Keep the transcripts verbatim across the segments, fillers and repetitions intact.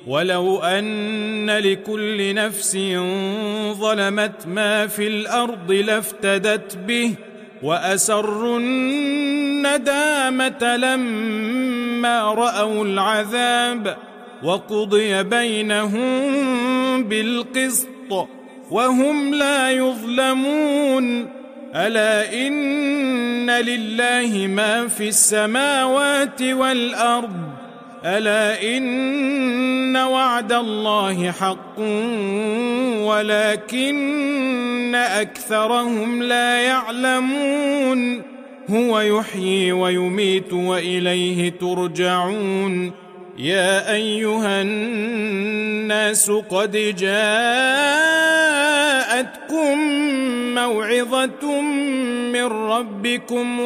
ولو أن لكل نفس ظلمت ما في الأرض لافتدت به وأسروا الندامة لما رأوا العذاب وقضي بينهم بالقسط وهم لا يظلمون. ألا إن لله ما في السماوات والأرض ألا إن وعد الله حق ولكن أكثرهم لا يعلمون. هو يحيي ويميت وإليه ترجعون. يا أيها الناس قد جاءتكم موعظة من ربكم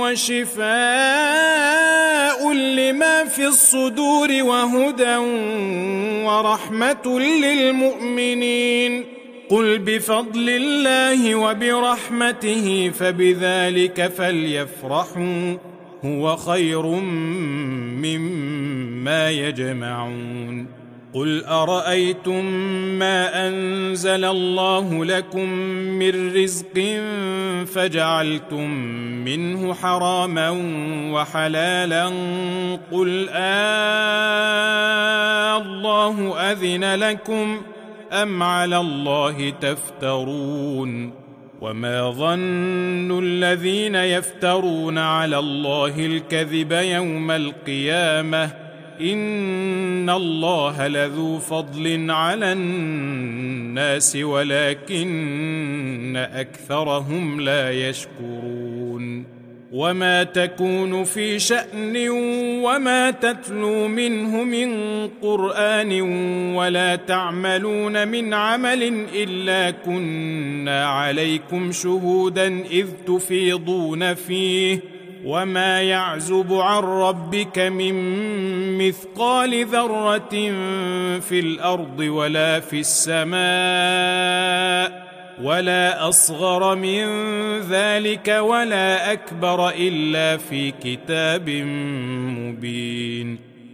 وشفاء لما في الصدور وهدى ورحمة للمؤمنين. قل بفضل الله وبرحمته فبذلك فليفرحوا هو خير مما يجمعون. قل أرأيتم ما أنزل الله لكم من رزق فجعلتم منه حراما وحلالا قل آه الله أذن لكم أم على الله تفترون. وما ظن الذين يفترون على الله الكذب يوم القيامة إن الله لذو فضل على الناس ولكن أكثرهم لا يشكرون. وما تكون في شأن وما تتلو منه من قرآن ولا تعملون من عمل إلا كنا عليكم شهودا إذ تفيضون فيه وما يعزب عن ربك من مثقال ذرة في الأرض ولا في السماء ولا أصغر من ذلك ولا أكبر إلا في كتاب مبين.